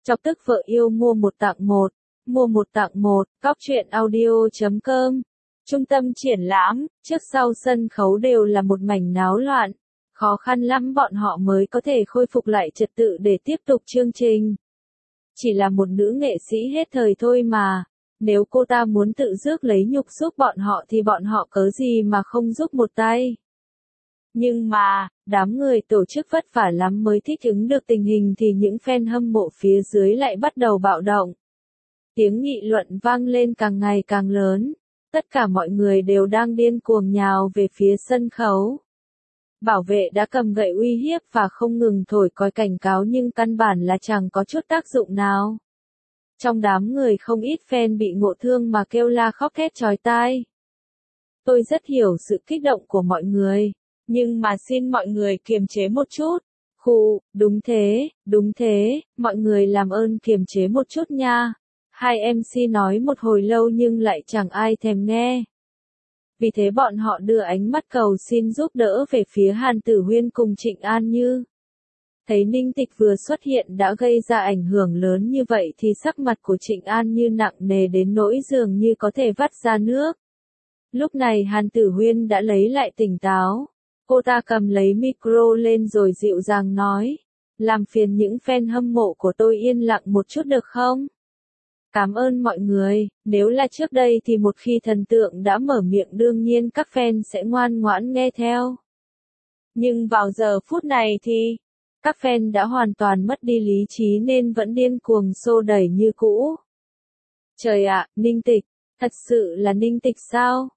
Chọc tức vợ yêu mua một tặng một. Mua một tặng một, cóc.audio.com. Trung tâm triển lãm, trước sau sân khấu đều là một mảnh náo loạn. Khó khăn lắm bọn họ mới có thể khôi phục lại trật tự để tiếp tục chương trình. Chỉ là một nữ nghệ sĩ hết thời thôi mà. Nếu cô ta muốn tự rước lấy nhục giúp bọn họ thì bọn họ cớ gì mà không giúp một tay. Nhưng mà, đám người tổ chức vất vả lắm mới thích ứng được tình hình thì những fan hâm mộ phía dưới lại bắt đầu bạo động. Tiếng nghị luận vang lên càng ngày càng lớn. Tất cả mọi người đều đang điên cuồng nhào về phía sân khấu. Bảo vệ đã cầm gậy uy hiếp và không ngừng thổi còi cảnh cáo nhưng căn bản là chẳng có chút tác dụng nào. Trong đám người không ít fan bị ngộ thương mà kêu la khóc thét chói tai. Tôi rất hiểu sự kích động của mọi người, nhưng mà xin mọi người kiềm chế một chút. Đúng thế, mọi người làm ơn kiềm chế một chút nha. Hai MC nói một hồi lâu nhưng lại chẳng ai thèm nghe. Vì thế bọn họ đưa ánh mắt cầu xin giúp đỡ về phía Hàn Tử Huyên cùng Trịnh An Như. Thấy Ninh Tịch vừa xuất hiện đã gây ra ảnh hưởng lớn như vậy thì sắc mặt của Trịnh An Như nặng nề đến nỗi dường như có thể vắt ra nước. Lúc này Hàn Tử Huyên đã lấy lại tỉnh táo. Cô ta cầm lấy micro lên rồi dịu dàng nói. Làm phiền những fan hâm mộ của tôi yên lặng một chút được không? Cảm ơn mọi người, nếu là trước đây thì một khi thần tượng đã mở miệng đương nhiên các fan sẽ ngoan ngoãn nghe theo. Nhưng vào giờ phút này thì, các fan đã hoàn toàn mất đi lý trí nên vẫn điên cuồng xô đẩy như cũ. Trời ạ, Ninh Tịch, thật sự là Ninh Tịch sao?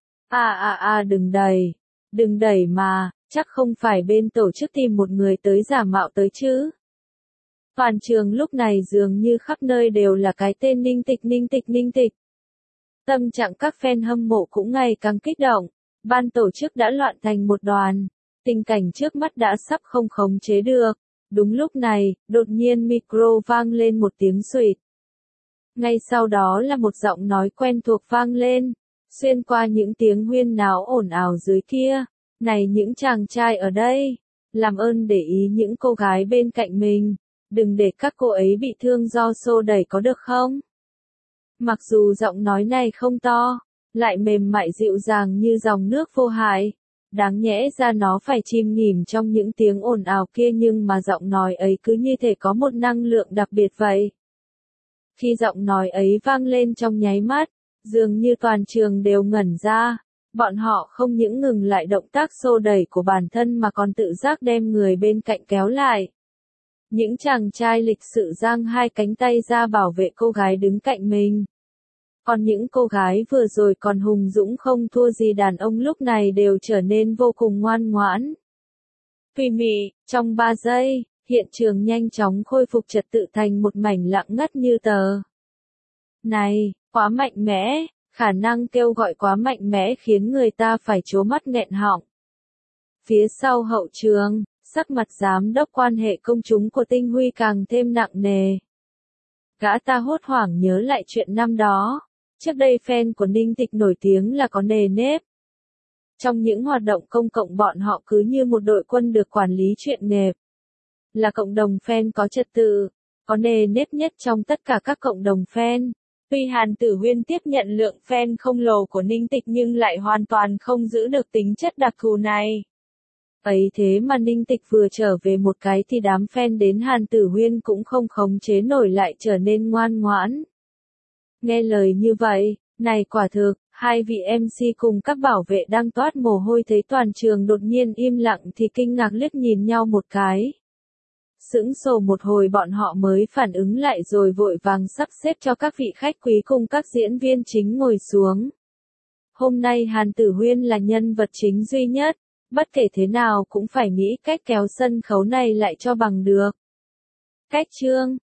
Đừng đẩy mà, chắc không phải bên tổ chức tìm một người tới giả mạo tới chứ. Toàn trường lúc này dường như khắp nơi đều là cái tên Ninh Tịch. Tâm trạng các fan hâm mộ cũng ngày càng kích động. Ban tổ chức đã loạn thành một đoàn. Tình cảnh trước mắt đã sắp không khống chế được. Đúng lúc này, đột nhiên micro vang lên một tiếng xuỵt. Ngay sau đó là một giọng nói quen thuộc vang lên. Xuyên qua những tiếng huyên náo ồn ào dưới kia. Này những chàng trai ở đây. Làm ơn để ý những cô gái bên cạnh mình. Đừng để các cô ấy bị thương do xô đẩy có được không? Mặc dù giọng nói này không to, lại mềm mại dịu dàng như dòng nước vô hại. Đáng nhẽ ra nó phải chìm nghỉm trong những tiếng ồn ào kia nhưng mà giọng nói ấy cứ như thể có một năng lượng đặc biệt vậy. Khi giọng nói ấy vang lên trong nháy mắt, dường như toàn trường đều ngẩn ra. Bọn họ không những ngừng lại động tác xô đẩy của bản thân mà còn tự giác đem người bên cạnh kéo lại. Những chàng trai lịch sự giang hai cánh tay ra bảo vệ cô gái đứng cạnh mình. Còn những cô gái vừa rồi còn hùng dũng không thua gì đàn ông lúc này đều trở nên vô cùng ngoan ngoãn. Tùy mị, trong 3 giây, hiện trường nhanh chóng khôi phục trật tự thành một mảnh lặng ngắt như tờ. Này, quá mạnh mẽ, khả năng kêu gọi quá mạnh mẽ khiến người ta phải trố mắt nghẹn họng. Phía sau hậu trường, sắc mặt giám đốc quan hệ công chúng của Tinh Huy càng thêm nặng nề. Gã ta hốt hoảng nhớ lại chuyện năm đó. Trước đây fan của Ninh Tịch nổi tiếng là có nề nếp. Trong những hoạt động công cộng bọn họ cứ như một đội quân được quản lý chuyện nệp. Là cộng đồng fan có trật tự, có nề nếp nhất trong tất cả các cộng đồng fan. Tuy Hàn Tử Huyên tiếp nhận lượng fan không lồ của Ninh Tịch nhưng lại hoàn toàn không giữ được tính chất đặc thù này. Ấy thế mà Ninh Tịch vừa trở về một cái thì đám fan đến Hàn Tử Huyên cũng không khống chế nổi lại trở nên ngoan ngoãn. Nghe lời như vậy, này quả thực, hai vị MC cùng các bảo vệ đang toát mồ hôi thấy toàn trường đột nhiên im lặng thì kinh ngạc liếc nhìn nhau một cái. Sững sờ một hồi bọn họ mới phản ứng lại rồi vội vàng sắp xếp cho các vị khách quý cùng các diễn viên chính ngồi xuống. Hôm nay Hàn Tử Huyên là nhân vật chính duy nhất. Bất kể thế nào cũng phải nghĩ cách kéo sân khấu này lại cho bằng được. Cách chương